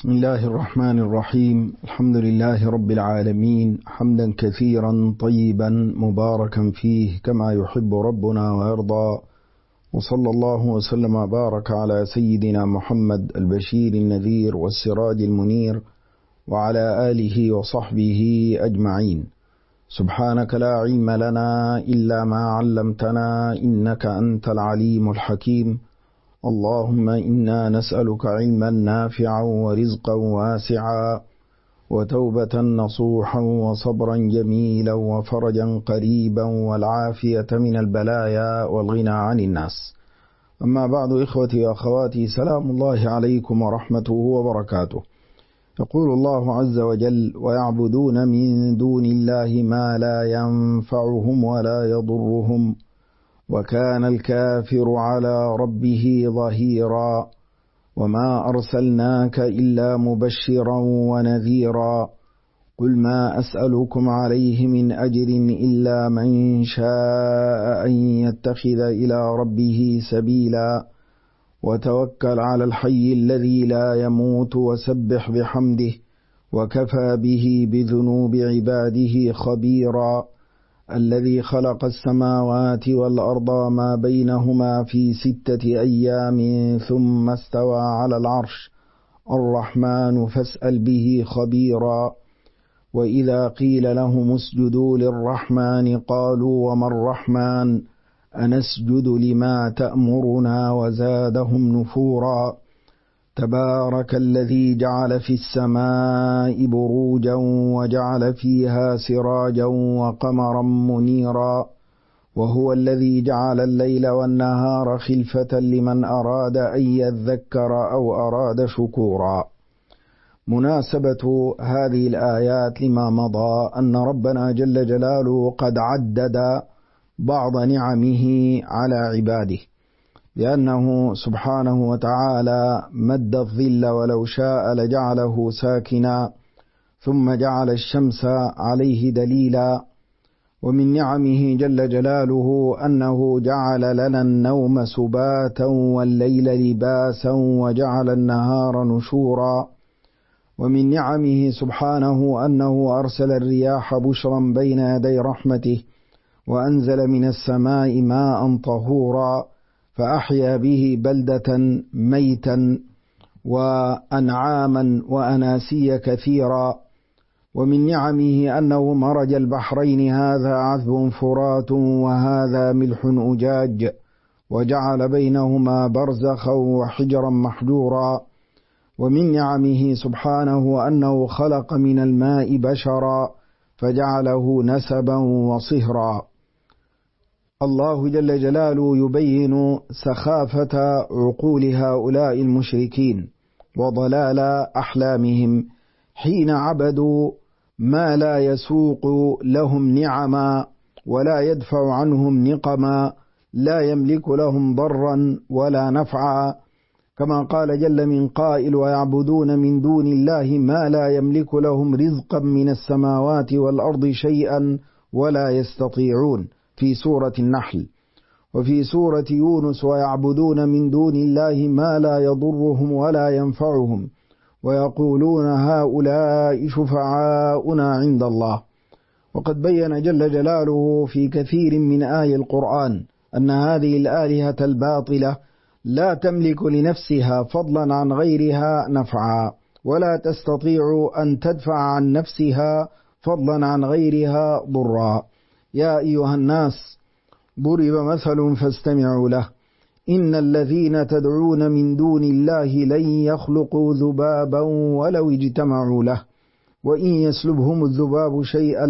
بسم الله الرحمن الرحيم. الحمد لله رب العالمين، حمدا كثيرا طيبا مباركا فيه كما يحب ربنا ويرضى، وصلى الله وسلم وبارك على سيدنا محمد البشير النذير والسراج المنير وعلى آله وصحبه أجمعين. سبحانك لا علم لنا إلا ما علمتنا إنك أنت العليم الحكيم. اللهم إنا نسألك علما نافعا ورزقا واسعا وتوبة نصوحا وصبرا جميلا وفرجا قريبا والعافية من البلايا والغنى عن الناس. أما بعد، إخوتي وأخواتي، سلام الله عليكم ورحمته وبركاته. يقول الله عز وجل: ويعبدون من دون الله ما لا ينفعهم ولا يضرهم وكان الكافر على ربه ظهيرا وما أرسلناك إلا مبشرا ونذيرا قل ما أسألكم عليه من أجر إلا من شاء أن يتخذ إلى ربه سبيلا وتوكل على الحي الذي لا يموت وسبح بحمده وكفى به بذنوب عباده خبيرا الذي خلق السماوات والأرض ما بينهما في 6 أيام ثم استوى على العرش الرحمن فاسأل به خبيرا. وإذا قيل لهم اسجدوا للرحمن قالوا وما الرحمن أنسجد لما تأمرنا وزادهم نفورا. تبارك الذي جعل في السماء بروجا وجعل فيها سراجا وقمرا منيرا وهو الذي جعل الليل والنهار خلفة لمن أراد أن يذكر أو أراد شكورا. مناسبة هذه الآيات لما مضى أن ربنا جل جلاله قد عدد بعض نعمه على عباده، لأنه سبحانه وتعالى مد الظل ولو شاء لجعله ساكنا ثم جعل الشمس عليه دليلا. ومن نعمه جل جلاله أنه جعل لنا النوم سباتا والليل لباسا وجعل النهار نشورا. ومن نعمه سبحانه أنه أرسل الرياح بشرا بين يدي رحمته وأنزل من السماء ماء طهورا فأحيا به بلدة ميتا وأنعاما وأناسيا كثيرا. ومن نعمه أنه مرج البحرين هذا عذب فرات وهذا ملح أجاج وجعل بينهما برزخا وحجرا محجورا. ومن نعمه سبحانه أنه خلق من الماء بشرا فجعله نسبا وصهرا. الله جل جلاله يبين سخافة عقول هؤلاء المشركين وضلال أحلامهم حين عبدوا ما لا يسوق لهم نعما ولا يدفع عنهم نقما، لا يملك لهم ضرا ولا نفعا، كما قال جل من قائل: ويعبدون من دون الله ما لا يملك لهم رزقا من السماوات والأرض شيئا ولا يستطيعون في سورة النحل. وفي سورة يونس: ويعبدون من دون الله ما لا يضرهم ولا ينفعهم ويقولون هؤلاء شفعاؤنا عند الله. وقد بين جل جلاله في كثير من آي القرآن أن هذه الآلهة الباطلة لا تملك لنفسها فضلا عن غيرها نفعا ولا تستطيع أن تدفع عن نفسها فضلا عن غيرها ضرا. يا أيها الناس ضرب مثل فاستمعوا له إن الذين تدعون من دون الله لن يخلقوا ذبابا ولو اجتمعوا له وإن يسلبهم الذباب شيئا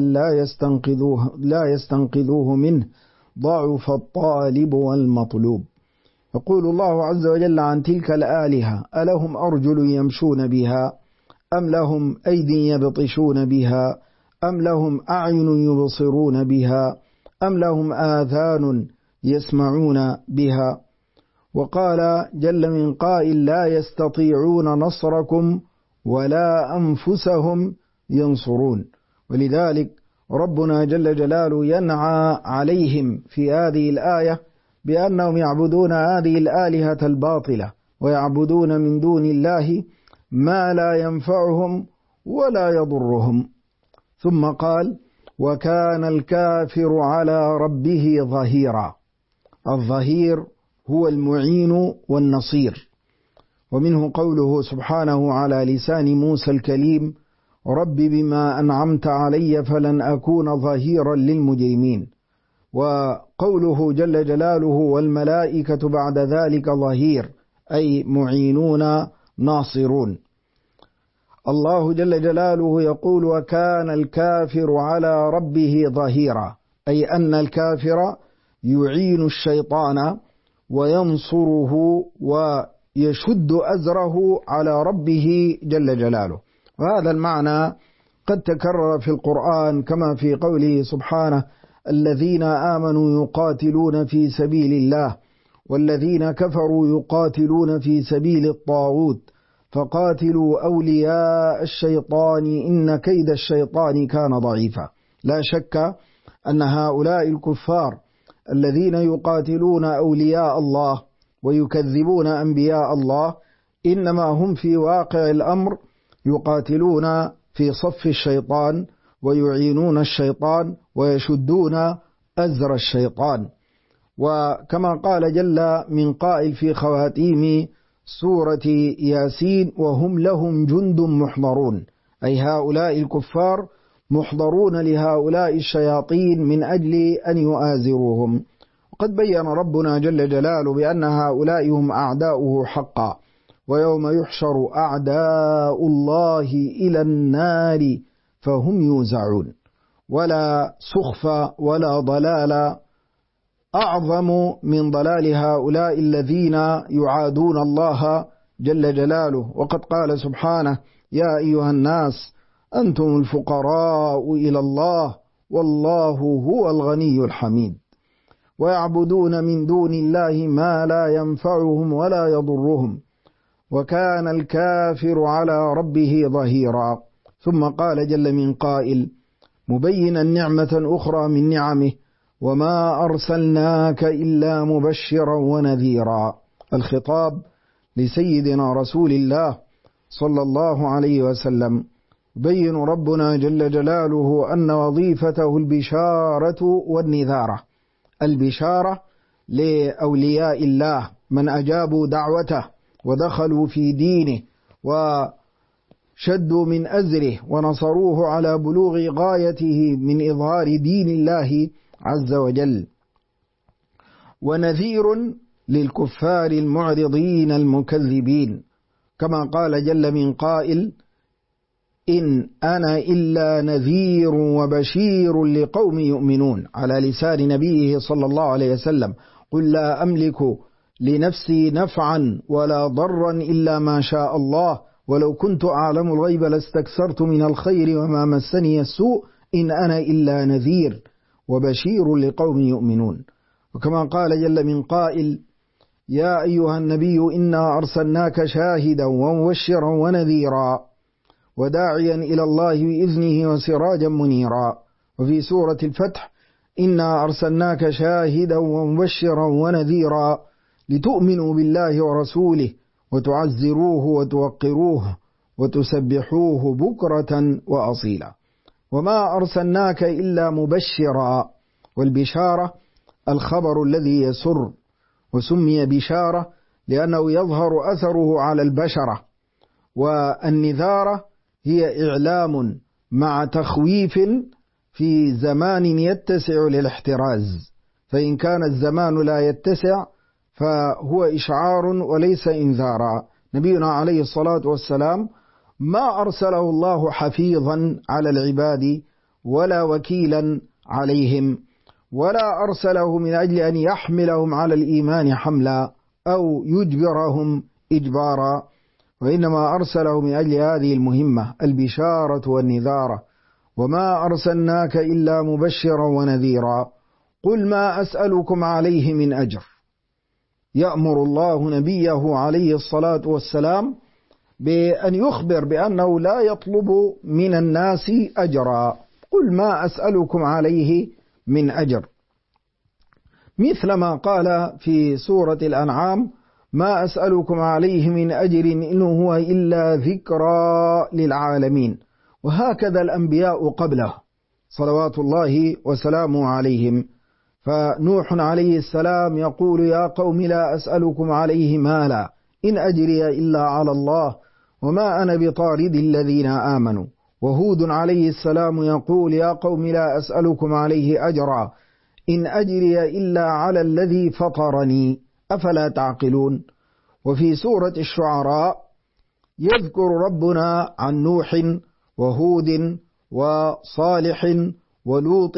لا يستنقذوه منه ضعف الطالب والمطلوب. يقول الله عز وجل عن تلك الآلهة: ألهم أرجل يمشون بها أم لهم أيدي يبطشون بها أم لهم أعين يبصرون بها أم لهم آذان يسمعون بها. وقال جل من قائل: لا يستطيعون نصركم ولا أنفسهم ينصرون. ولذلك ربنا جل جلاله ينعى عليهم في هذه الآية بأنهم يعبدون هذه الآلهة الباطلة ويعبدون من دون الله ما لا ينفعهم ولا يضرهم. ثم قال: وكان الكافر على ربه ظهيرا. الظهير هو المعين والنصير. ومنه قوله سبحانه على لسان موسى الكليم: رب بما أنعمت علي فلن أكون ظهيرا للمجرمين. وقوله جل جلاله: والملائكة بعد ذلك ظهير، أي معينون ناصرون. الله جل جلاله يقول: وكان الكافر على ربه ظهيرا، أي أن الكافر يعين الشيطان وينصره ويشد أزره على ربه جل جلاله. وهذا المعنى قد تكرر في القرآن، كما في قوله سبحانه: الذين آمنوا يقاتلون في سبيل الله والذين كفروا يقاتلون في سبيل الطاغوت فقاتلوا أولياء الشيطان إن كيد الشيطان كان ضعيفا. لا شك أن هؤلاء الكفار الذين يقاتلون أولياء الله ويكذبون أنبياء الله إنما هم في واقع الأمر يقاتلون في صف الشيطان ويعينون الشيطان ويشدون أزر الشيطان. وكما قال جل من قائل في خواتيم سورة ياسين: وهم لهم جند محضرون، أي هؤلاء الكفار محضرون لهؤلاء الشياطين من أجل أن يؤازروهم. وقد بيّن ربنا جل جلاله بأن هؤلاء هم أعداؤه حقا: ويوم يحشر أعداء الله إلى النار فهم يوزعون. ولا سخف ولا ضلال أعظم من ضلال هؤلاء الذين يعادون الله جل جلاله. وقد قال سبحانه: يا أيها الناس أنتم الفقراء إلى الله والله هو الغني الحميد. ويعبدون من دون الله ما لا ينفعهم ولا يضرهم وكان الكافر على ربه ظهيرا. ثم قال جل من قائل مبينا نعمة أخرى من نعمه: وما أرسلناك إلا مبشرا ونذيرا. الخطاب لسيدنا رسول الله صلى الله عليه وسلم. بين ربنا جل جلاله أن وظيفته البشارة والنذارة. البشارة لأولياء الله من أجابوا دعوته ودخلوا في دينه وشدوا من أزره ونصروه على بلوغ غايته من إظهار دين الله عز وجل. ونذير للكفار المعرضين المكذبين، كما قال جل من قائل: إن أنا إلا نذير وبشير لقوم يؤمنون، على لسان نبيه صلى الله عليه وسلم: قل لا أملك لنفسي نفعا ولا ضرا إلا ما شاء الله ولو كنت أعلم الغيب لاستكثرت من الخير وما مسني السوء إن أنا إلا نذير وبشير لقوم يؤمنون. وكما قال جل من قائل: يا أيها النبي إنا أرسلناك شاهدا ومبشرا ونذيرا وداعيا إلى الله بإذنه وسراجا منيرا. وفي سورة الفتح: إنا أرسلناك شاهدا ومبشرا ونذيرا لتؤمنوا بالله ورسوله وتعزروه وتوقروه وتسبحوه بكرة وأصيلا. وما أرسلناك إلا مبشرا. والبشارة الخبر الذي يسر، وسمي بشارة لأنه يظهر أثره على البشرة. والنذارة هي إعلام مع تخويف في زمان يتسع للاحتراز، فإن كان الزمان لا يتسع فهو إشعار وليس إنذارا. نبينا عليه الصلاة والسلام ما أرسله الله حفيظا على العباد ولا وكيلا عليهم، ولا أرسله من أجل أن يحملهم على الإيمان حملا أو يجبرهم إجبارا، وإنما أرسله من أجل هذه المهمة: البشارة والنذارة. وما أرسلناك إلا مبشرا ونذيرا قل ما أسألكم عليه من أجر. يأمر الله نبيه عليه الصلاة والسلام بأن يخبر بأنه لا يطلب من الناس أجرا. قل ما أسألكم عليه من أجر، مثل ما قال في سورة الأنعام: ما أسألكم عليه من أجر إن هو إلا ذكرى للعالمين. وهكذا الأنبياء قبله صلوات الله وسلامه عليهم. فنوح عليه السلام يقول يا قوم لا أسألكم عليه مالا إن أجري إلا على الله وما أنا بطارد الذين آمنوا. وهود عليه السلام يقول يا قوم لا أسألكم عليه أجرا إن أجري إلا على الذي فطرني أفلا تعقلون. وفي سورة الشعراء يذكر ربنا عن نوح وهود وصالح ولوط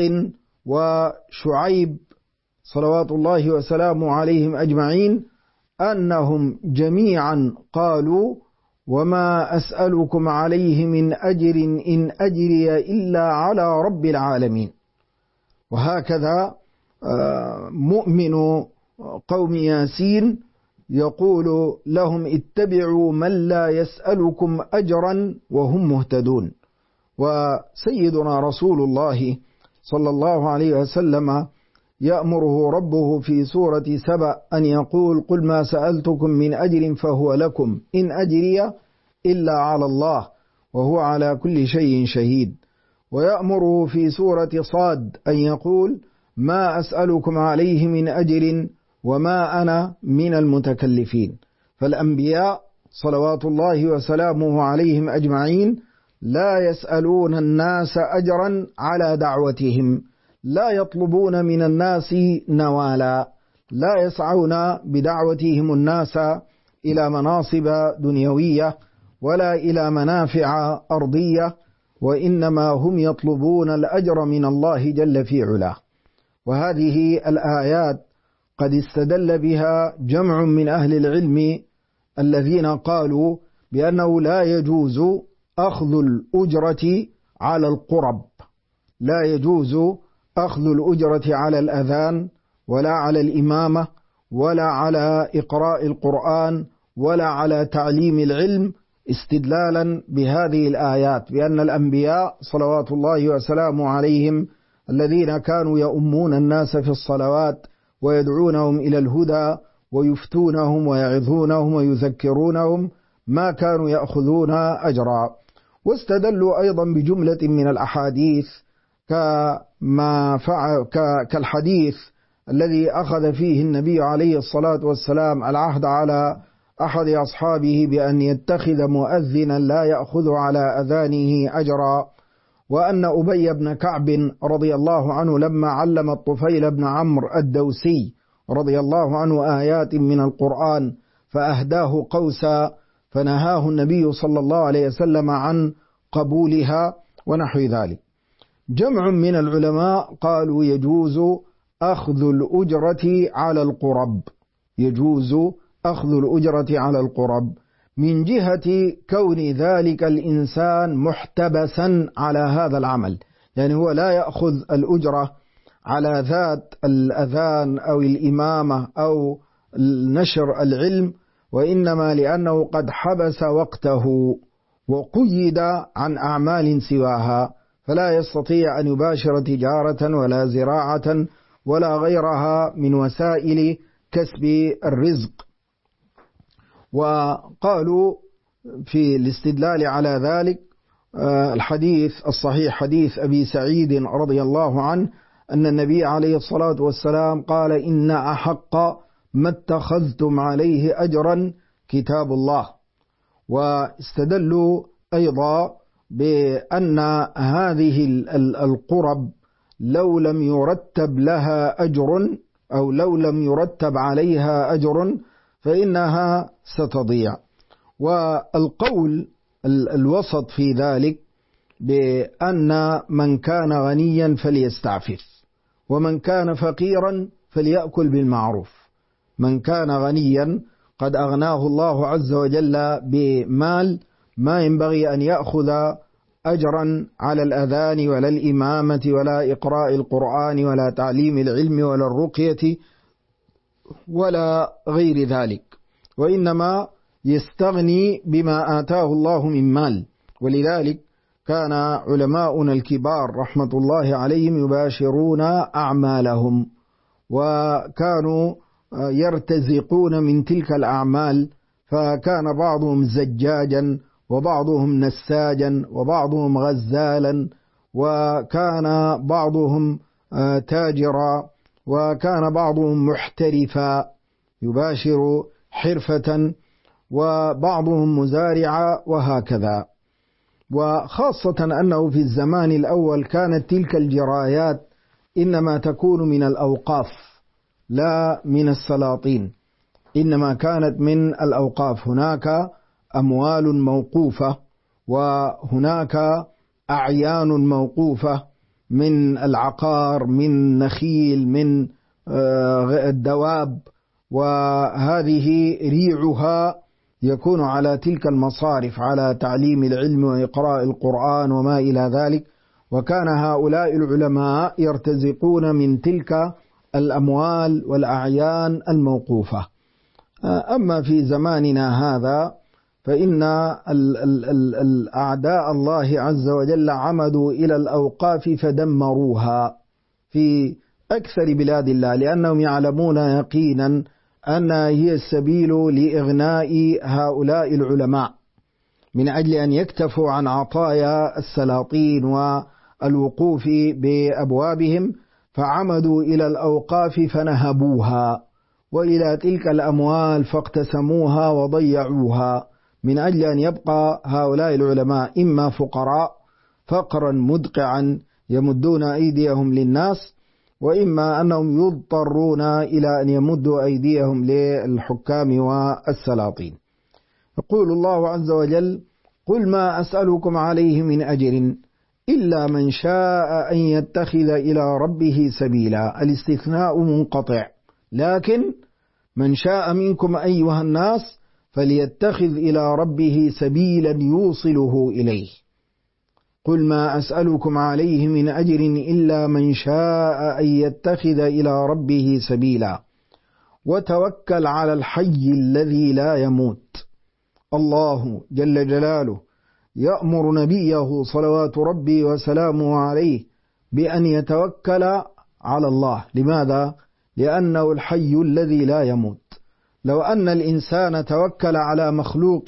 وشعيب صلوات الله وسلامه عليهم أجمعين أنهم جميعا قالوا وما أسألكم عليه من أجر إن أجري إلا على رب العالمين. وهكذا مؤمن قوم ياسين يقول لهم اتبعوا من لا يسألكم أجرا وهم مهتدون. وسيدنا رسول الله صلى الله عليه وسلم يأمره ربه في سورة سبأ أن يقول قل ما سألتكم من أجر فهو لكم إن أجري إلا على الله وهو على كل شيء شهيد. ويأمره في سورة صاد أن يقول ما أسألكم عليه من أجر وما أنا من المتكلفين. فالأنبياء صلوات الله وسلامه عليهم أجمعين لا يسألون الناس أجرا على دعوتهم، لا يطلبون من الناس نوالا، لا يسعون بدعوتهم الناس إلى مناصب دنيوية ولا إلى منافع أرضية، وإنما هم يطلبون الأجر من الله جل في علاه. وهذه الآيات قد استدل بها جمع من أهل العلم الذين قالوا بأنه لا يجوز أخذ الأجرة على القرب، لا يجوز أخذ الأجرة على الأذان ولا على الإمامة ولا على إقراء القرآن ولا على تعليم العلم، استدلالا بهذه الآيات بأن الأنبياء صلوات الله وسلامه عليهم الذين كانوا يؤمون الناس في الصلوات ويدعونهم إلى الهدى ويفتونهم ويعظونهم ويذكرونهم ما كانوا يأخذون أجرا. واستدلوا أيضا بجملة من الأحاديث كالحديث الذي أخذ فيه النبي عليه الصلاة والسلام العهد على أحد أصحابه بأن يتخذ مؤذنا لا يأخذ على أذانه أجرا، وأن أبي بن كعب رضي الله عنه لما علم الطفيل بن عمرو الدوسي رضي الله عنه آيات من القرآن فأهداه قوسا فنهاه النبي صلى الله عليه وسلم عن قبولها ونحو ذلك. جمع من العلماء قالوا يجوز أخذ الأجرة على القرب، يجوز أخذ الأجرة على القرب من جهة كون ذلك الإنسان محتبسا على هذا العمل، يعني هو لا يأخذ الأجرة على ذات الأذان أو الإمامة أو نشر العلم، وإنما لأنه قد حبس وقته وقيد عن أعمال سواها، فلا يستطيع أن يباشر تجارة ولا زراعة ولا غيرها من وسائل كسب الرزق. وقالوا في الاستدلال على ذلك الحديث الصحيح حديث أبي سعيد رضي الله عنه أن النبي عليه الصلاة والسلام قال إن أحق ما اتخذتم عليه أجرا كتاب الله. واستدلوا أيضا بأن هذه القرب لو لم يرتب لها أجر أو لو لم يرتب عليها أجر فإنها ستضيع. والقول الوسط في ذلك بأن من كان غنيا فليستعفف ومن كان فقيرا فليأكل بالمعروف. من كان غنيا قد أغناه الله عز وجل بمال ما ينبغي أن يأخذ أجرا على الأذان ولا الإمامة ولا إقراء القرآن ولا تعليم العلم ولا الرقية ولا غير ذلك، وإنما يستغني بما آتاه الله من مال. ولذلك كان علماؤنا الكبار رحمة الله عليهم يباشرون أعمالهم، وكانوا يرتزقون من تلك الأعمال، فكان بعضهم زجاجا وبعضهم نساجا وبعضهم غزالا، وكان بعضهم تاجرا، وكان بعضهم محترفا يباشر حرفة، وبعضهم مزارعا، وهكذا. وخاصة أنه في الزمان الأول كانت تلك الجرايات إنما تكون من الأوقاف لا من السلاطين، إنما كانت من الأوقاف. هناك أموال موقوفة، وهناك أعيان موقوفة من العقار، من نخيل، من الدواب، وهذه ريعها يكون على تلك المصارف على تعليم العلم وإقراء القرآن وما إلى ذلك. وكان هؤلاء العلماء يرتزقون من تلك الأموال والأعيان الموقوفة. أما في زماننا هذا فإن الأعداء الله عز وجل عمدوا إلى الأوقاف فدمروها في أكثر بلاد الله، لأنهم يعلمون يقينا أن هي السبيل لإغناء هؤلاء العلماء من أجل أن يكتفوا عن عطايا السلاطين والوقوف بأبوابهم، فعمدوا إلى الأوقاف فنهبوها، وإلى تلك الأموال فاقتسموها وضيعوها، من أجل أن يبقى هؤلاء العلماء إما فقراء فقرا مدقعا يمدون أيديهم للناس، وإما أنهم يضطرون إلى أن يمدوا أيديهم للحكام والسلاطين. يقول الله عز وجل: قل ما أسألكم عليه من أجر إلا من شاء أن يتخذ إلى ربه سبيلا. الاستثناء منقطع، لكن من شاء منكم أيها الناس فليتخذ إلى ربه سبيلا يوصله إليه. قل ما أسألكم عليه من أجر إلا من شاء أن يتخذ إلى ربه سبيلا وتوكل على الحي الذي لا يموت. الله جل جلاله يأمر نبيه صلوات ربي وسلامه عليه بأن يتوكل على الله. لماذا؟ لأنه الحي الذي لا يموت. لو أن الإنسان توكل على مخلوق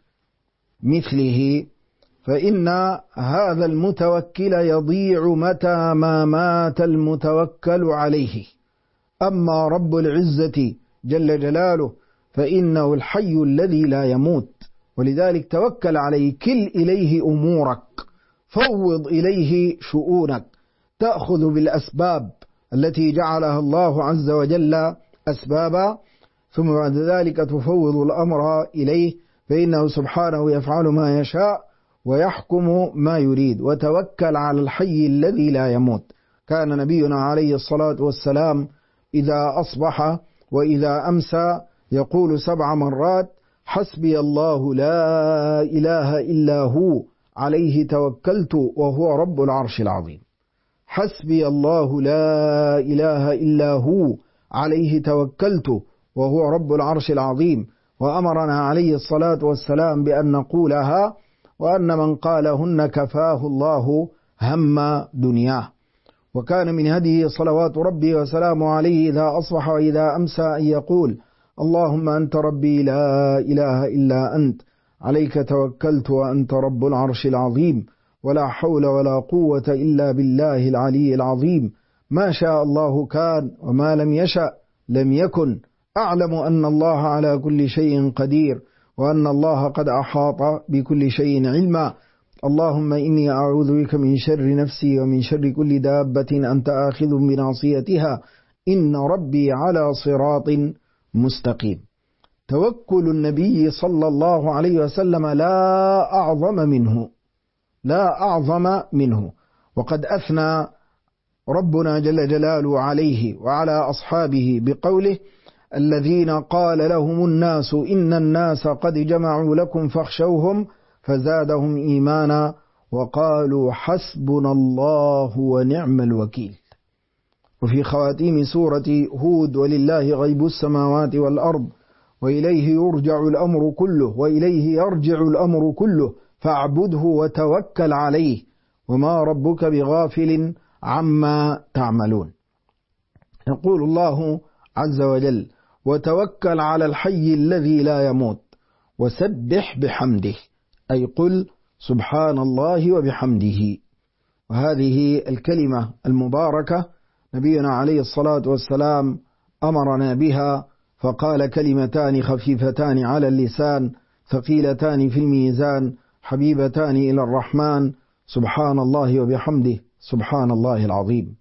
مثله فإن هذا المتوكل يضيع متى ما مات المتوكل عليه. أما رب العزة جل جلاله فإنه الحي الذي لا يموت، ولذلك توكل عليه، كل إليه أمورك، فوض إليه شؤونك، تأخذ بالأسباب التي جعلها الله عز وجل أسبابا، ثم بعد ذلك تفوض الأمر إليه، فإنه سبحانه يفعل ما يشاء ويحكم ما يريد. وتوكل على الحي الذي لا يموت. كان نبينا عليه الصلاة والسلام إذا أصبح وإذا أمسى يقول 7 مرات: حسبي الله لا إله إلا هو عليه توكلت وهو رب العرش العظيم. حسبي الله لا إله إلا هو عليه توكلت وهو رب العرش العظيم. وأمرنا عليه الصلاة والسلام بأن نقولها، وأن من قالهن كفاه الله هم دنياه. وكان من هديه صلوات ربي وسلامه عليه إذا أصبح وإذا أمسى أن يقول: اللهم أنت ربي لا إله إلا أنت، عليك توكلت وأنت رب العرش العظيم، ولا حول ولا قوة إلا بالله العلي العظيم. ما شاء الله كان، وما لم يشأ لم يكن. أعلم أن الله على كل شيء قدير، وأن الله قد أحاط بكل شيء علما. اللهم إني أعوذ بك من شر نفسي ومن شر كل دابة أنت آخذ بناصيتها، إن ربي على صراط مستقيم. توكل النبي صلى الله عليه وسلم لا أعظم منه. وقد أثنى ربنا جل جلاله عليه وعلى أصحابه بقوله: الذين قال لهم الناس إن الناس قد جمعوا لكم فاخشوهم فزادهم إيمانا وقالوا حسبنا الله ونعم الوكيل. وفي خواتيم سورة هود: ولله غيب السماوات والأرض وإليه يرجع الأمر كله فاعبده وتوكل عليه وما ربك بغافل عما تعملون. يقول الله عز وجل: وتوكل على الحي الذي لا يموت، وسبح بحمده، أي قل سبحان الله وبحمده. وهذه الكلمة المباركة نبينا عليه الصلاة والسلام أمرنا بها، فقال كلمتان خفيفتان على اللسان ثقيلتان في الميزان حبيبتان إلى الرحمن، سبحان الله وبحمده سبحان الله العظيم.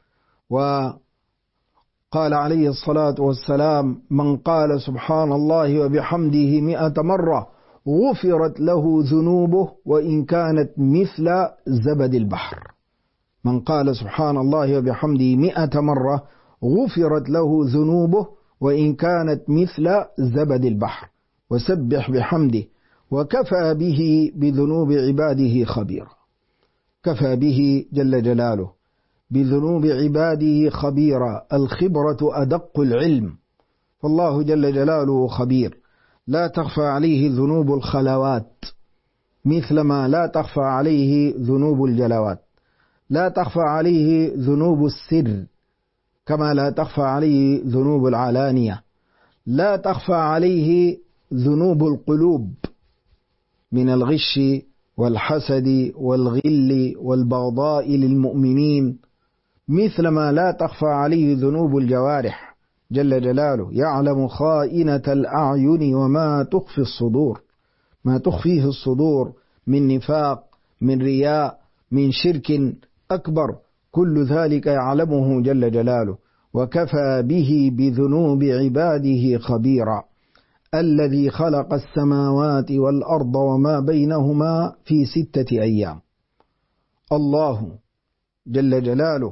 وقال عليه الصلاة والسلام: من قال سبحان الله وبحمده 100 مرة غفرت له ذنوبه وإن كانت مثل زبد البحر. من قال سبحان الله وبحمده 100 مرة غفرت له ذنوبه وإن كانت مثل زبد البحر، وسبح بحمده، وكفى به بذنوب عباده خبيرا. كفى به جل جلاله بذنوب عباده خبيرا. الخبرة أدق العلم، فالله جل جلاله خبير، لا تخفى عليه ذنوب الخلوات مثلما لا تخفى عليه ذنوب الجلوات، لا تخفى عليه ذنوب السر كما لا تخفى عليه ذنوب العلانية، لا تخفى عليه ذنوب القلوب من الغش والحسد والغل والبغضاء للمؤمنين، مثلما لا تخفى عليه ذنوب الجوارح جل جلاله. يعلم خائنة الأعين وما تخفي الصدور، ما تخفيه الصدور من نفاق، من رياء، من شرك أكبر، كل ذلك يعلمه جل جلاله. وكفى به بذنوب عباده خبيرا. الذي خلق السماوات والأرض وما بينهما في 6 أيام. الله جل جلاله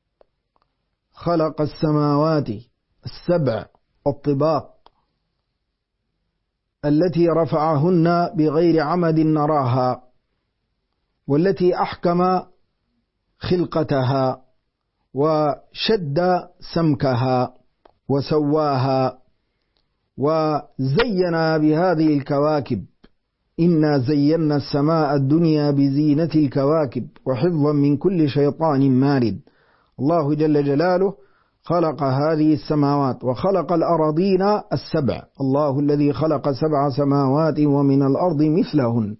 خلق السماوات ال7 الطباق التي رفعهن بغير عمد نراها، والتي أحكم خلقتها وشد سمكها وسواها، وزينا بهذه الكواكب. إنا زينا السماء الدنيا بزينة الكواكب وحفظا من كل شيطان مارد. الله جل جلاله خلق هذه السماوات وخلق الأراضين ال7. الله الذي خلق 7 سماوات ومن الأرض مثلهن،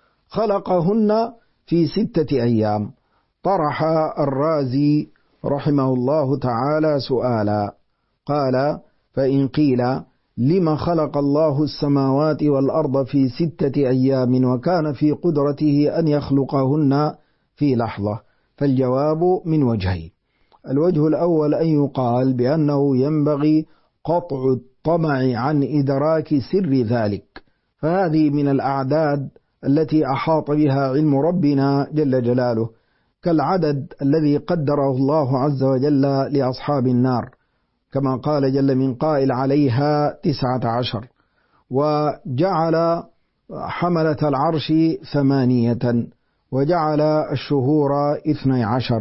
خلقهن في 6 أيام. طرح الرازي رحمه الله تعالى سؤالا، قال: فإن قيل لما خلق الله السماوات والأرض في 6 أيام وكان في قدرته أن يخلقهن في لحظة؟ فالجواب من وجهين. الوجه الأول أن يقال بأنه ينبغي قطع الطمع عن إدراك سر ذلك، فهذه من الأعداد التي أحاط بها علم ربنا جل جلاله، كالعدد الذي قدره الله عز وجل لأصحاب النار، كما قال جل من قائل: عليها 19، وجعل حملة العرش 8، وجعل الشهور 12،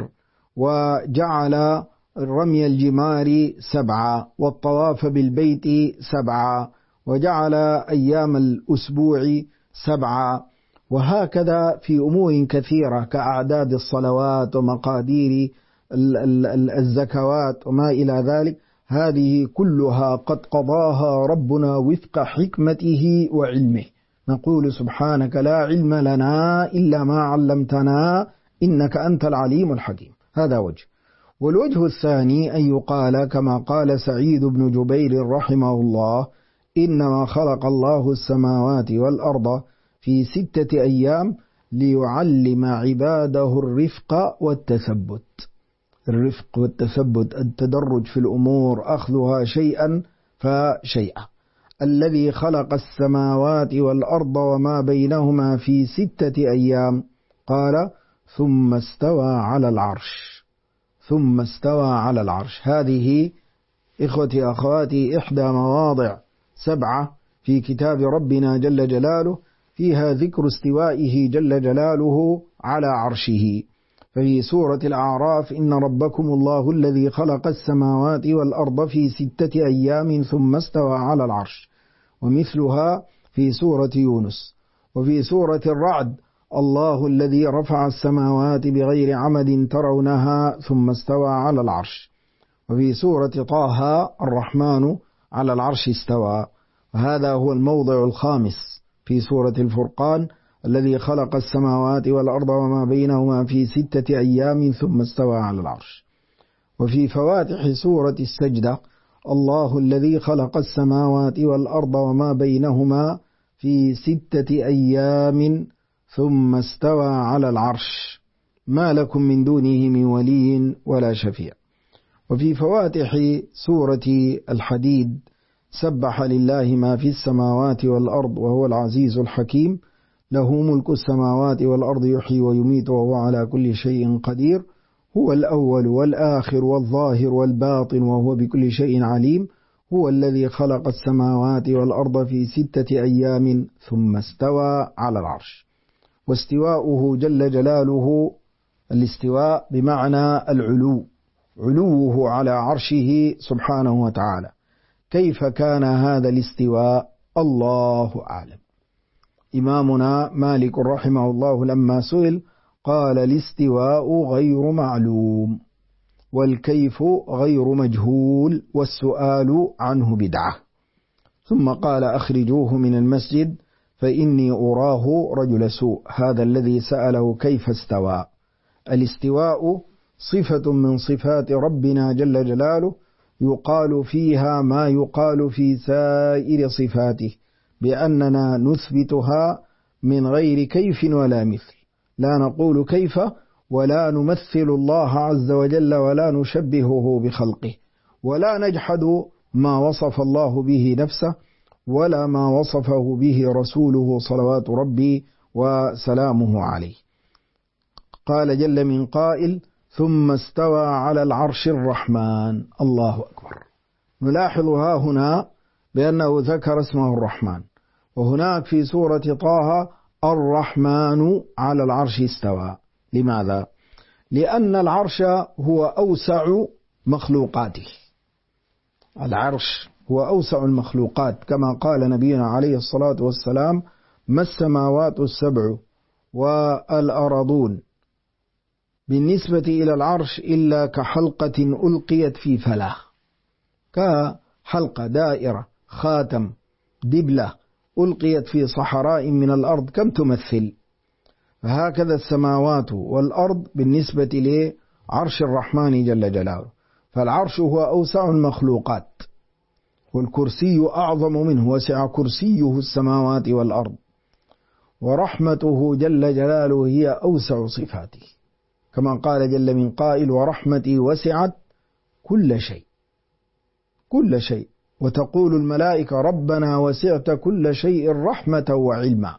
وجعل رمي الجمار 7، والطواف بالبيت 7، وجعل أيام الأسبوع 7، وهكذا في أمور كثيرة كأعداد الصلوات ومقادير الزكوات وما إلى ذلك. هذه كلها قد قضاها ربنا وفق حكمته وعلمه. نقول سبحانك لا علم لنا إلا ما علمتنا إنك أنت العليم الحكيم. هذا وجه. والوجه الثاني أن يقال كما قال سعيد بن جبير رحمه الله: إنما خلق الله السماوات والأرض في 6 أيام ليعلم عباده الرفق والتثبت. الرفق والتثبت، التدرج في الأمور، أخذها شيئا فشيئا. الذي خلق السماوات والأرض وما بينهما في 6 أيام، قال: ثم استوى على العرش. ثم استوى على العرش. هذه إخوتي أخواتي إحدى مواضع 7 في كتاب ربنا جل جلاله فيها ذكر استوائه جل جلاله على عرشه. ففي سورة الأعراف: إن ربكم الله الذي خلق السماوات والأرض في 6 أيام ثم استوى على العرش. ومثلها في سورة يونس. وفي سورة الرعد: الله الذي رفع السماوات بغير عمد ترونها ثم استوى على العرش. وفي سورة طه: الرحمن على العرش استوى. وهذا هو الموضع الخامس في سورة الفرقان: الذي خلق السماوات والأرض وما بينهما في 6 أيام ثم استوى على العرش. وفي فواتح سورة السجدة: الله الذي خلق السماوات والأرض وما بينهما في 6 أيام ثم استوى على العرش ما لكم من دونه من ولي ولا شفيع. وفي فواتح سورة الحديد: سبح لله ما في السماوات والأرض وهو العزيز الحكيم، له ملك السماوات والأرض يحيي ويميت وهو على كل شيء قدير، هو الأول والآخر والظاهر والباطن وهو بكل شيء عليم، هو الذي خلق السماوات والأرض في 6 أيام ثم استوى على العرش. واستواؤه جل جلاله، الاستواء بمعنى العلو، علوه على عرشه سبحانه وتعالى. كيف كان هذا الاستواء؟ الله أعلم. إمامنا مالك رحمه الله لما سئل قال: الاستواء غير معلوم، والكيف غير مجهول، والسؤال عنه بدعة. ثم قال: أخرجوه من المسجد فإني أراه رجل سوء. هذا الذي سأله كيف استوى. الاستواء صفة من صفات ربنا جل جلاله، يقال فيها ما يقال في سائر صفاته، بأننا نثبتها من غير كيف ولا مثل. لا نقول كيف ولا نمثل الله عز وجل ولا نشبهه بخلقه، ولا نجحد ما وصف الله به نفسه ولا ما وصفه به رسوله صلوات ربي وسلامه عليه. قال جل من قائل: ثم استوى على العرش الرحمن. الله أكبر. نلاحظ ها هنا بأنه ذكر اسمه الرحمن، وهناك في سورة طه: الرحمن على العرش استوى. لماذا؟ لأن العرش هو أوسع مخلوقاته. العرش هو أوسع المخلوقات، كما قال نبينا عليه الصلاة والسلام: ما السماوات السبع والأرضون بالنسبة إلى العرش إلا كحلقة ألقيت في فلاة. كحلقة، دائرة، خاتم، دبلة ألقيت في صحراء من الأرض كم تمثل؟ فهكذا السماوات والأرض بالنسبة لعرش الرحمن جل جلاله. فالعرش هو أوسع المخلوقات، والكرسي أعظم منه، وسع كرسيه السماوات والأرض. ورحمته جل جلاله هي أوسع صفاته، كما قال جل من قائل: ورحمتي وسعت كل شيء. كل شيء. وتقول الملائكة: ربنا وسعت كل شيء رحمة وعلما.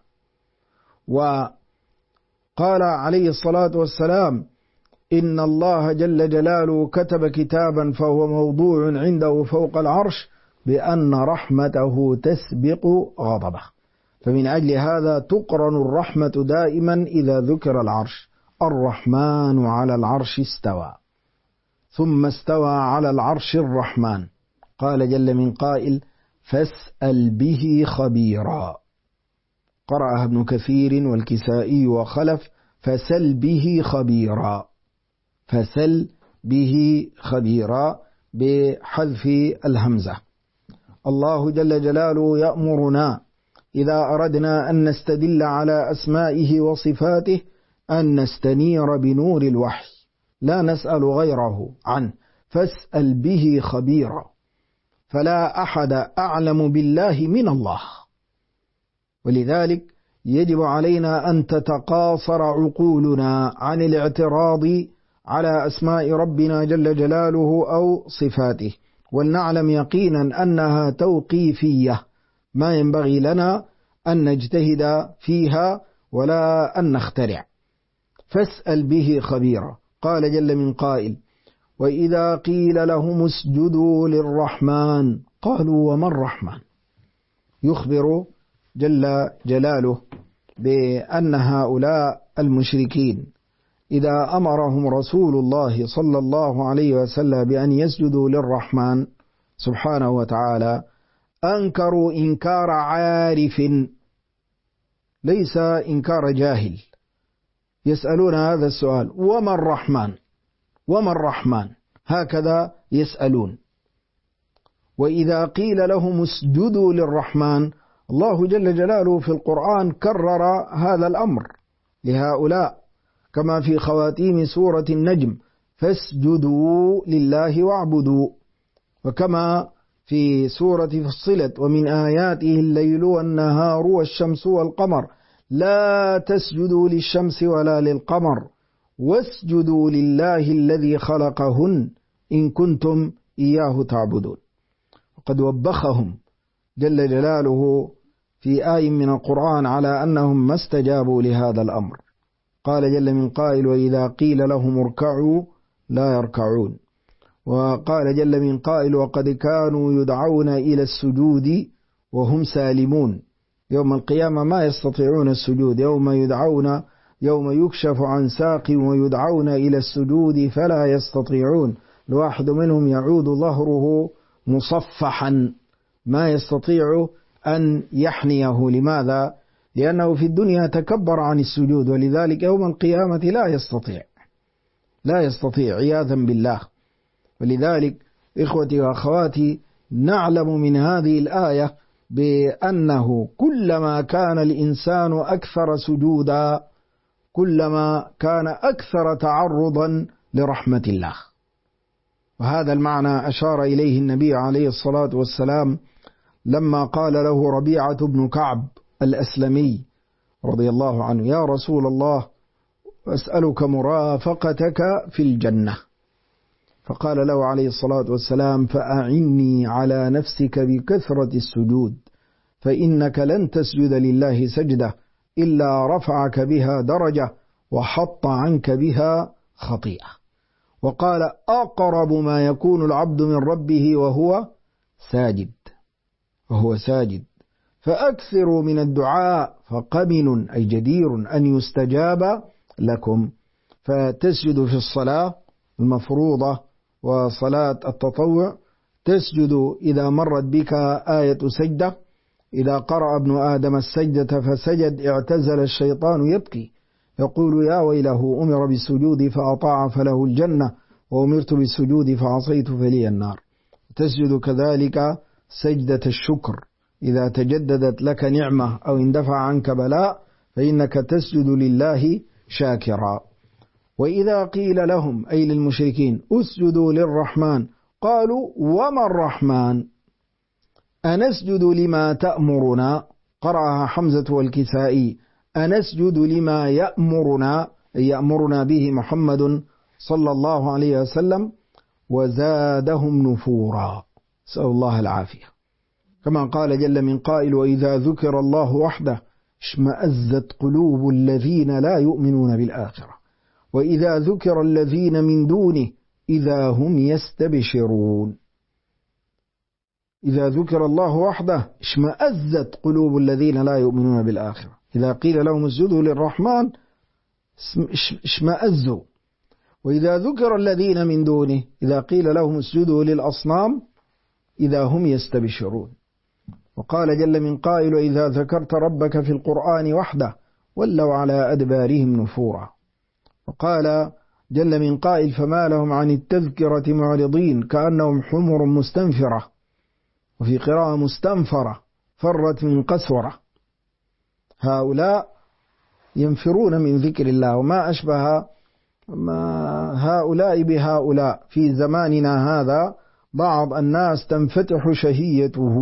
وقال عليه الصلاة والسلام: إن الله جل جلاله كتب كتابا فهو موضوع عنده فوق العرش بأن رحمته تسبق غضبه. فمن أجل هذا تقرن الرحمة دائما إذا ذكر العرش. الرحمن على العرش استوى. ثم استوى على العرش الرحمن. قال جل من قائل: فاسأل به خبيرا. قرأها ابن كثير والكسائي وخلف: فسل به خبيرا. فسل به خبيرا بحذف الهمزة. الله جل جلاله يأمرنا إذا أردنا أن نستدل على أسمائه وصفاته أن نستنير بنور الوحي، لا نسأل غيره عنه. فاسأل به خبيرا. فلا أحد أعلم بالله من الله. ولذلك يجب علينا أن تتقاصر عقولنا عن الاعتراض على أسماء ربنا جل جلاله أو صفاته، ولنعلم يقينا أنها توقيفية، ما ينبغي لنا أن نجتهد فيها ولا أن نخترع. فاسأل به خبيرا. قال جل من قائل: وإذا قيل لهم اسجدوا للرحمن قالوا وما الرحمن. يخبر جل جلاله بأن هؤلاء المشركين إذا أمرهم رسول الله صلى الله عليه وسلم بأن يسجدوا للرحمن سبحانه وتعالى أنكروا إنكار عارف، ليس إنكار جاهل. يسألون هذا السؤال: وما الرحمن؟ وما الرحمن؟ هكذا يسألون. وإذا قيل لهم اسجدوا للرحمن، الله جل جلاله في القرآن كرر هذا الأمر لهؤلاء، كما في خواتيم سورة النجم فاسجدوا لله واعبدوا، وكما في سورة فصلت ومن آياته الليل والنهار والشمس والقمر لا تسجدوا للشمس ولا للقمر واسجدوا لله الذي خلقهن إن كنتم إياه تعبدون. وقد وبخهم جل جلاله في آية من القرآن على أنهم ما استجابوا لهذا الأمر. قال جل من قائل وإذا قيل لهم اركعوا لا يركعون. وقال جل من قائل وقد كانوا يدعون إلى السجود وهم سالمون. يوم القيامة ما يستطيعون السجود، يوم يكشف عن ساق ويدعون إلى السجود فلا يستطيعون، الواحد منهم يعود ظهره مصفحا ما يستطيع أن يحنيه. لماذا؟ لأنه في الدنيا تكبر عن السجود، ولذلك يوم القيامة لا يستطيع عياذا بالله. ولذلك إخوتي وأخواتي نعلم من هذه الآية بأنه كلما كان الإنسان أكثر سجودا كلما كان أكثر تعرضا لرحمة الله. وهذا المعنى أشار إليه النبي عليه الصلاة والسلام لما قال له ربيعة بن كعب الأسلمي رضي الله عنه يا رسول الله أسألك مرافقتك في الجنة، فقال له عليه الصلاة والسلام فأعني على نفسك بكثرة السجود فإنك لن تسجد لله سجدة إلا رفعك بها درجة وحط عنك بها خطيئة. وقال أقرب ما يكون العبد من ربه وهو ساجد فأكثروا من الدعاء فقمن أي جدير أن يستجاب لكم. فتسجد في الصلاة المفروضة وصلاة التطوع، تسجد إذا مرت بك آية سجدة، إذا قرأ ابن آدم السجدة فسجد اعتزل الشيطان يبكي يقول يا ويله أمر بالسجود فأطاع فله الجنة وأمرت بالسجود فعصيت فلي النار. تسجد كذلك سجدة الشكر، إذا تجددت لك نعمة أو اندفع عنك بلاء فإنك تسجد لله شاكرا. وإذا قيل لهم أي للمشركين اسجدوا للرحمن قالوا وما الرحمن أنسجد لما تأمرنا، قرأها حمزة والكسائي أنسجد لما يأمرنا به محمد صلى الله عليه وسلم وزادهم نفورا، نسأل الله العافية. كما قال جل من قائل وإذا ذكر الله وحده اشمأزت قلوب الذين لا يؤمنون بالآخرة وإذا ذكر الذين من دونه إذا هم يستبشرون. إذا ذكر الله وحده اشمأزت قلوب الذين لا يؤمنون بالآخرة، إذا قيل لهم اسجدوا للرحمن اشمأزوا، وإذا ذكر الذين من دونه إذا قيل لهم اسجدوا للأصنام إذا هم يستبشرون. وقال جل من قائل وإذا ذكرت ربك في القرآن وحده ولوا على أدبارهم نفورا. وقال جل من قائل فما لهم عن التذكرة معرضين كأنهم حمر مستنفرة، وفي قراءة مستنفرة فرت من قسورة. هؤلاء ينفرون من ذكر الله، وما أشبه هؤلاء بهؤلاء في زماننا هذا. بعض الناس تنفتح شهيته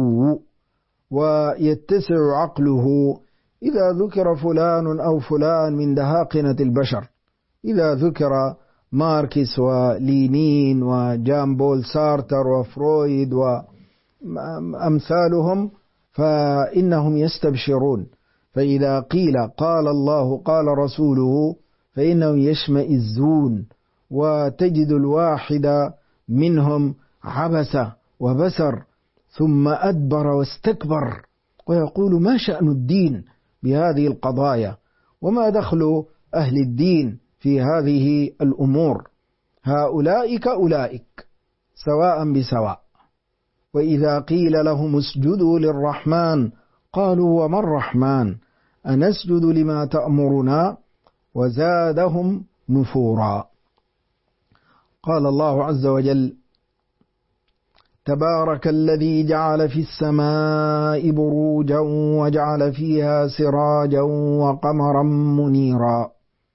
ويتسع عقله إذا ذكر فلان أو فلان من دهاقنة البشر، إذا ذكر ماركس ولينين وجان بول سارتر وفرويد وأمثالهم فإنهم يستبشرون، فإذا قيل قال الله قال رسوله فإنهم يشمئزون، وتجد الواحد منهم عبس وبسر ثم أدبر واستكبر ويقول ما شأن الدين بهذه القضايا وما دخل أهل الدين في هذه الأمور، هؤلاء كأولئك سواء بسواء. وإذا قيل لهم اسجدوا للرحمن قالوا وما الرحمن أنسجد لما تأمرنا وزادهم نفورا. قال الله عز وجل تبارك الذي جعل في السماء بروجا وجعل فيها سراجا وقمرا منيرا.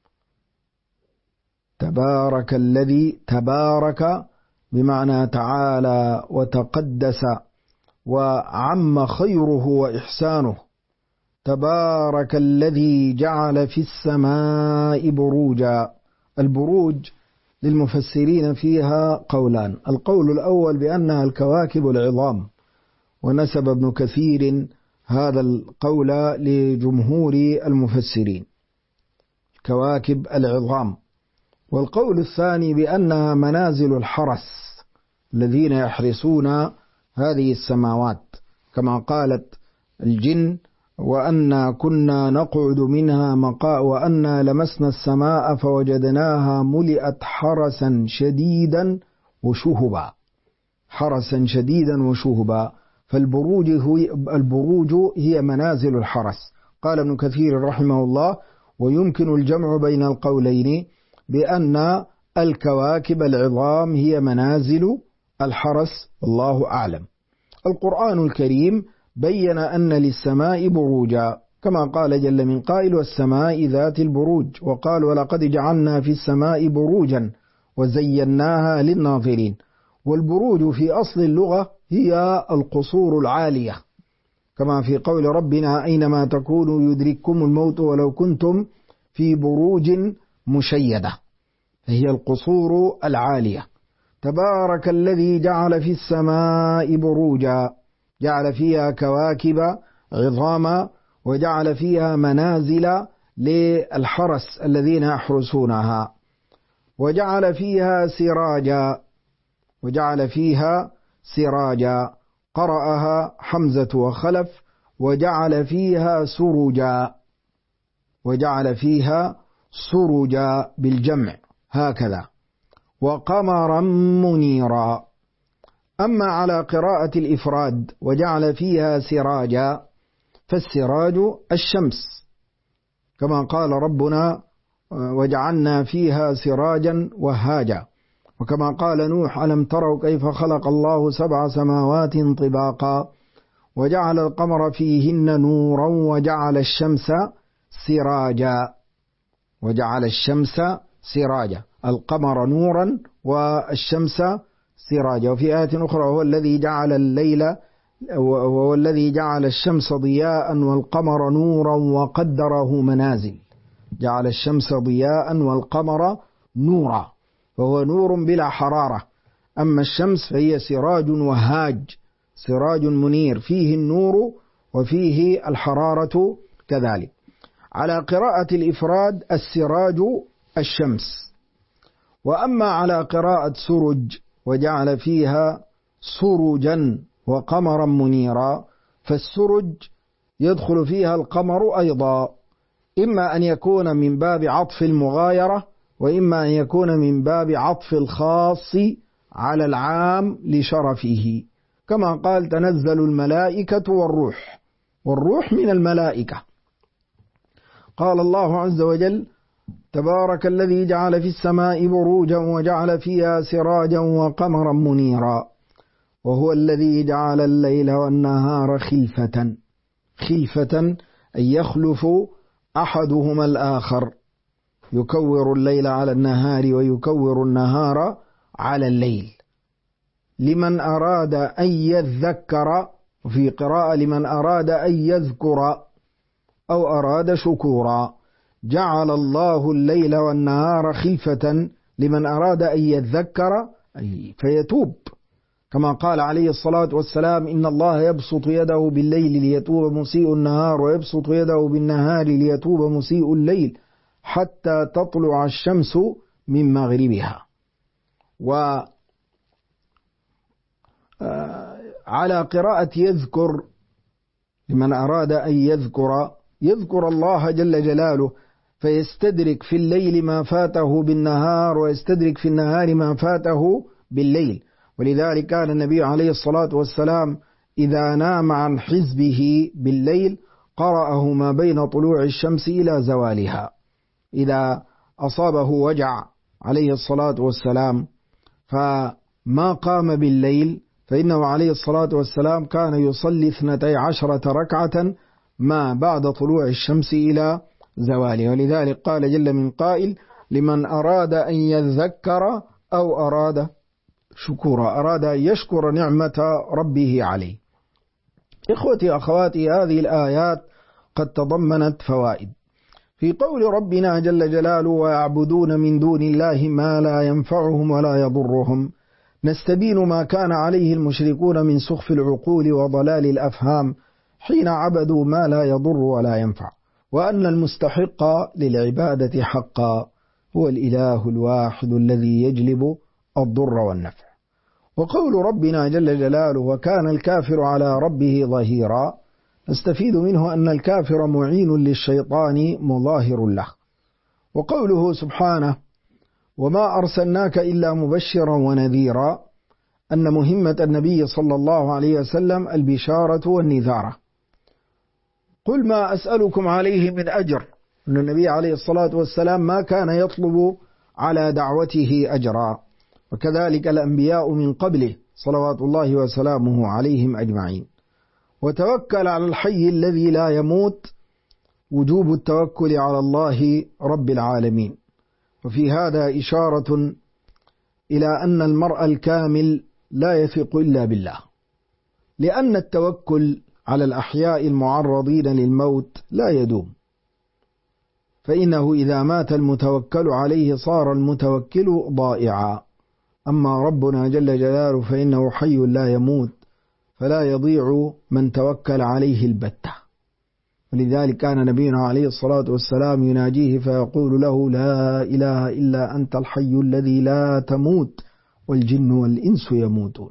تبارك الذي، تبارك بمعنى تعالى وتقدس وعم خيره وإحسانه. تبارك الذي جعل في السماء بروجا. البروج للمفسرين فيها قولان: القول الأول بأنها الكواكب العظام، ونسب ابن كثير هذا القول لجمهور المفسرين، كواكب العظام. والقول الثاني بأنها منازل الحرس الذين يحرسون هذه السماوات، كما قالت الجن: وأنا كنا نقعد منها مقاعد وأنا لمسنا السماء فوجدناها ملئت حرسا شديدا وشهبا. حرسا شديدا وشهبا، فالبروج هي منازل الحرس. قال ابن كثير رحمه الله: ويمكن الجمع بين القولين بأن الكواكب العظام هي منازل الحرس، والله أعلم. القرآن الكريم بين أن للسماء بروجا، كما قال جل من قائل: والسماء ذات البروج. وقال: ولقد جعلنا في السماء بروجا وزيناها للناظرين. والبروج في أصل اللغة هي القصور العالية، كما في قول ربنا: أينما تكونوا يدرككم الموت ولو كنتم في بروج مشيدة، هي القصور العالية. تبارك الذي جعل في السماء بروجا، جعل فيها كواكب عظاما، وجعل فيها منازل للحرس الذين يحرسونها، وجعل فيها سراجا، وجعل فيها سراجا، قرأها حمزة وخلف: وجعل فيها سرجا، وجعل فيها سرجا بالجمع هكذا، وقمرا منيرا. أما على قراءة الإفراد: وجعل فيها سراجا، فالسراج الشمس، كما قال ربنا: وجعلنا فيها سراجا وهاجا. وكما قال نوح: ألم تروا كيف خلق الله 7 سماوات طباقا وجعل القمر فيهن نورا وجعل الشمس سراجا. وجعل الشمس سراجا، القمر نورا والشمس سراجا. وفي آية أخرى: هو الذي جعل الليل وهو الذي جعل الشمس ضياء والقمر نورا وقدره منازل. جعل الشمس ضياء والقمر نورا، فهو نور بلا حرارة. أما الشمس فهي سراج وهاج، سراج منير فيه النور وفيه الحرارة كذلك. على قراءة الإفراد: السراج الشمس. وأما على قراءة سرج: وجعل فيها سرجا وقمرا منيرا، فالسرج يدخل فيها القمر أيضا، إما أن يكون من باب عطف المغايرة، وإما أن يكون من باب عطف الخاص على العام لشرفه، كما قال: تنزل الملائكة والروح، والروح من الملائكة. قال الله عز وجل: تبارك الذي جعل في السماء بروجا وجعل فيها سراجا وقمرا منيرا، وهو الذي جعل الليل والنهار خلفة. خلفة أن يخلف أحدهما الآخر، يكور الليل على النهار ويكور النهار على الليل، لمن أراد أن يذكر، وفي قراءة لمن أراد أن يذكر أو أراد شكورا. جعل الله الليل والنهار خلفة لمن أراد أن يذكر فيتوب، كما قال عليه الصلاة والسلام: إن الله يبسط يده بالليل ليتوب مسيء النهار، ويبسط يده بالنهار ليتوب مسيء الليل، حتى تطلع الشمس من مغربها. وعلى قراءة يذكر لمن أراد أن يذكر الله جل جلاله، فيستدرك في الليل ما فاته بالنهار، ويستدرك في النهار ما فاته بالليل. ولذلك كان النبي عليه الصلاة والسلام إذا نام عن حزبه بالليل قرأه ما بين طلوع الشمس إلى زوالها. إذا أصابه وجع عليه الصلاة والسلام فما قام بالليل فإنه عليه الصلاة والسلام كان يصلي 12 ركعة ما بعد طلوع الشمس إلى زوالها. ولذلك قال جل من قائل: لمن أراد أن يذكر أو أراد شكورا، أراد أن يشكر نعمة ربه عليه. إخوتي أخواتي، هذه الآيات قد تضمنت فوائد. في قول ربنا جل جلاله: ويعبدون من دون الله ما لا ينفعهم ولا يضرهم، نستبين ما كان عليه المشركون من سخف العقول وضلال الأفهام حين عبدوا ما لا يضر ولا ينفع، وأن المستحق للعبادة حقا هو الإله الواحد الذي يجلب الضر والنفع. وقول ربنا جل جلاله: وكان الكافر على ربه ظهيرا، نستفيد منه أن الكافر معين للشيطان مظاهر له. وقوله سبحانه: وما أرسلناك إلا مبشرا ونذيرا، أن مهمة النبي صلى الله عليه وسلم البشارة والنذارة. قل ما أسألكم عليه من أجر، أن النبي عليه الصلاة والسلام ما كان يطلب على دعوته أجرا، وكذلك الأنبياء من قبله صلوات الله وسلامه عليهم أجمعين. وتوكل على الحي الذي لا يموت، وجوب التوكل على الله رب العالمين. وفي هذا إشارة إلى أن المرء الكامل لا يثق إلا بالله، لأن التوكل على الأحياء المعرضين للموت لا يدوم، فإنه إذا مات المتوكل عليه صار المتوكل ضائعا. أما ربنا جل جلاله فإنه حي لا يموت، فلا يضيع من توكل عليه البتة. ولذلك كان نبينا عليه الصلاة والسلام يناجيه فيقول له: لا إله إلا أنت الحي الذي لا تموت والجن والإنس يموتون.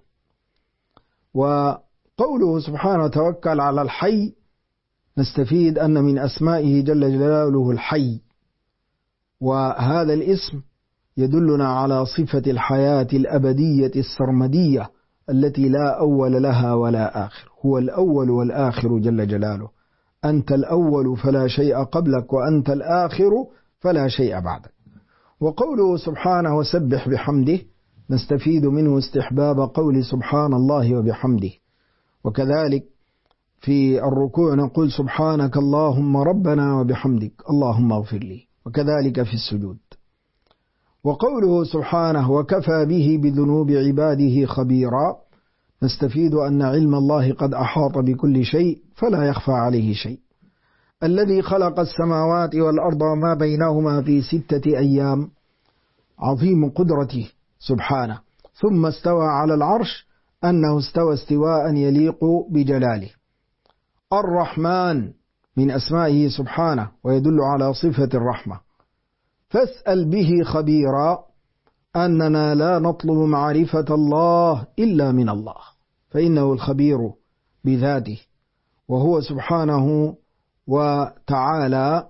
وقوله سبحانه: توكل على الحي، نستفيد أن من أسمائه جل جلاله الحي، وهذا الاسم يدلنا على صفة الحياة الأبدية السرمدية التي لا أول لها ولا آخر. هو الأول والآخر جل جلاله، أنت الأول فلا شيء قبلك، وأنت الآخر فلا شيء بعدك. وقوله سبحانه: وسبح بحمده، نستفيد منه استحباب قول سبحان الله وبحمده. وكذلك في الركوع نقول: سبحانك اللهم ربنا وبحمدك اللهم اغفر لي. وكذلك في السجود. وقوله سبحانه: وكفى به بذنوب عباده خبيرا، نستفيد أن علم الله قد أحاط بكل شيء فلا يخفى عليه شيء. الذي خلق السماوات والأرض وما بينهما في 6 أيام، عظيم قدرته سبحانه. ثم استوى على العرش، أنه استوى استواء يليق بجلاله. الرحمن من أسمائه سبحانه، ويدل على صفة الرحمة. فاسأل به خبيرا، أننا لا نطلب معرفة الله إلا من الله، فإنه الخبير بذاته، وهو سبحانه وتعالى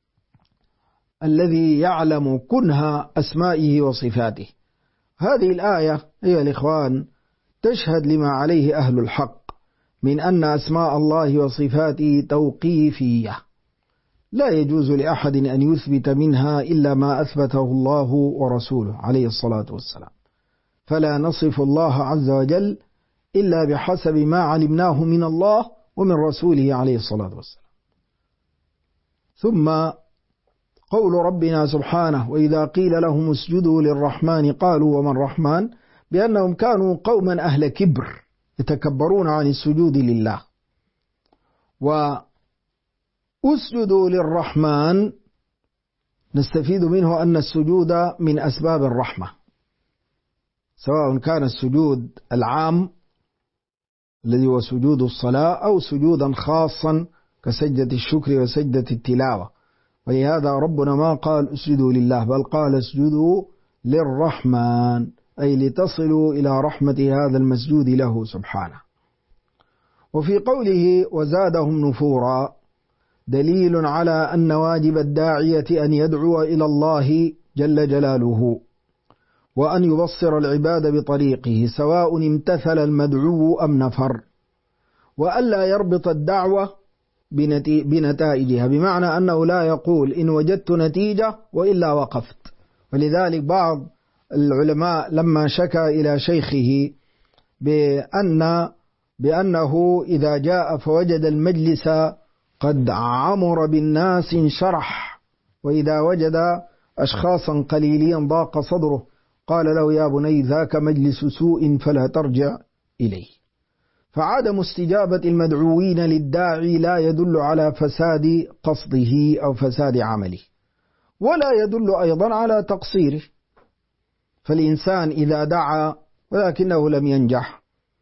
الذي يعلم كنه أسمائه وصفاته. هذه الآية أيها الإخوان تشهد لما عليه أهل الحق من أن أسماء الله وصفاته توقيفية، لا يجوز لأحد أن يثبت منها إلا ما أثبته الله ورسوله عليه الصلاة والسلام، فلا نصف الله عز وجل إلا بحسب ما علمناه من الله ومن رسوله عليه الصلاة والسلام. ثم قول ربنا سبحانه: وإذا قيل لهم اسجدوا للرحمن قالوا وما الرحمن، بأنهم كانوا قوما أهل كبر يتكبرون عن السجود لله. وأسجدوا للرحمن نستفيد منه أن السجود من أسباب الرحمة، سواء كان السجود العام الذي هو سجود الصلاة، أو سجودا خاصا كسجدة الشكر وسجدة التلاوة. ولهذا ربنا ما قال اسجدوا لله، بل قال اسجدوا للرحمن، أي لتصلوا إلى رحمة هذا المسجود له سبحانه. وفي قوله وزادهم نفورا دليل على أن واجب الداعية أن يدعو إلى الله جل جلاله، وأن يبصر العباد بطريقه سواء امتثل المدعو أم نفر، وألا يربط الدعوة بنتائجها، بمعنى أنه لا يقول إن وجدت نتيجة وإلا وقفت. ولذلك بعض العلماء لما شكى إلى شيخه بأنه إذا جاء فوجد المجلس قد عمر بالناس انشرح، وإذا وجد أشخاصا قليلين ضاق صدره، قال له يا بني ذاك مجلس سوء فلا ترجع إليه. فعدم استجابة المدعوين للداعي لا يدل على فساد قصده أو فساد عمله، ولا يدل أيضا على تقصيره. فالإنسان إذا دعا ولكنه لم ينجح،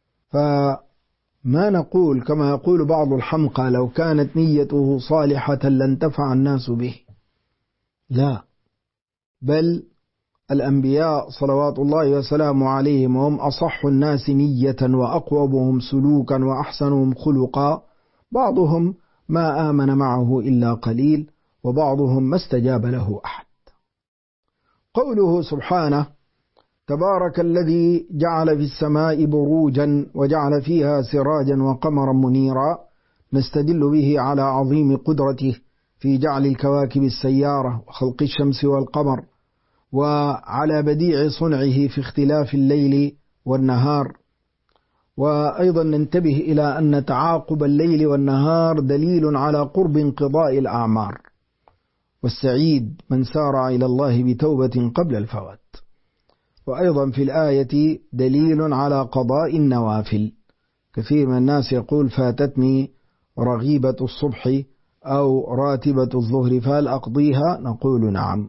فما نقول كما يقول بعض الحمقى لو كانت نيته صالحة لانتفع الناس به. لا، بل الأنبياء صلوات الله وسلامه عليهم هم أصح الناس نية وأقوبهم سلوكا وأحسنهم خلقا، بعضهم ما آمن معه إلا قليل، وبعضهم ما استجاب له أحد. قوله سبحانه تبارك الذي جعل في السماء بروجا وجعل فيها سراجا وقمرا منيرا، نستدل به على عظيم قدرته في جعل الكواكب السيارة وخلق الشمس والقمر، وعلى بديع صنعه في اختلاف الليل والنهار. وأيضا ننتبه إلى أن تعاقب الليل والنهار دليل على قرب انقضاء الأعمار، والسعيد من سار إلى الله بتوبة قبل الفوات. وأيضا في الآية دليل على قضاء النوافل. كثير من الناس يقول فاتتني رغيبة الصبح أو راتبة الظهر فهل أقضيها؟ نقول نعم.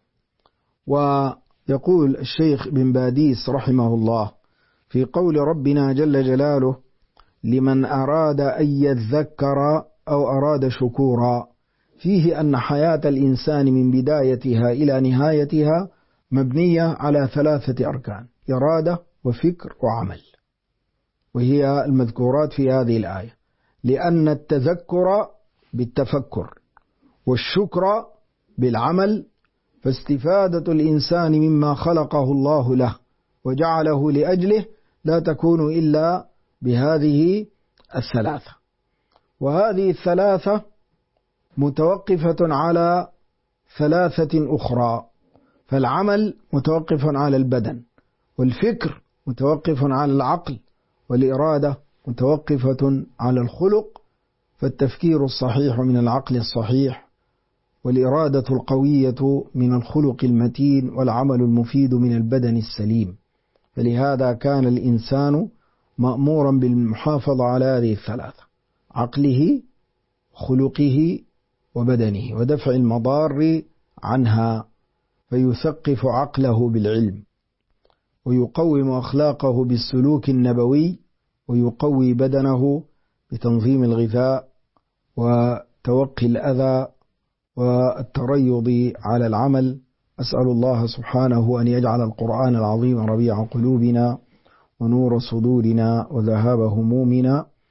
ويقول الشيخ بن باديس رحمه الله في قول ربنا جل جلاله لمن أراد أن يذكر أو أراد شكورا، فيه أن حياة الإنسان من بدايتها إلى نهايتها مبنية على 3 أركان: إرادة وفكر وعمل، وهي المذكورات في هذه الآية. لأن التذكر بالتفكر والشكر بالعمل، فاستفادة الإنسان مما خلقه الله له وجعله لأجله لا تكون إلا بهذه 3. وهذه 3 متوقفة على 3 أخرى، فالعمل متوقف على البدن، والفكر متوقف على العقل، والإرادة متوقفة على الخلق، فالتفكير الصحيح من العقل الصحيح، والإرادة القوية من الخلق المتين، والعمل المفيد من البدن السليم. فلهذا كان الإنسان مأمورا بالمحافظة على هذه 3: عقله، خلقه، وبدنه، ودفع المضار عنها، فيثقف عقله بالعلم، ويقوم أخلاقه بالسلوك النبوي، ويقوي بدنه بتنظيم الغذاء وتوقي الأذى والتريض على العمل. أسأل الله سبحانه أن يجعل القرآن العظيم ربيع قلوبنا ونور صدورنا وذهاب همومنا.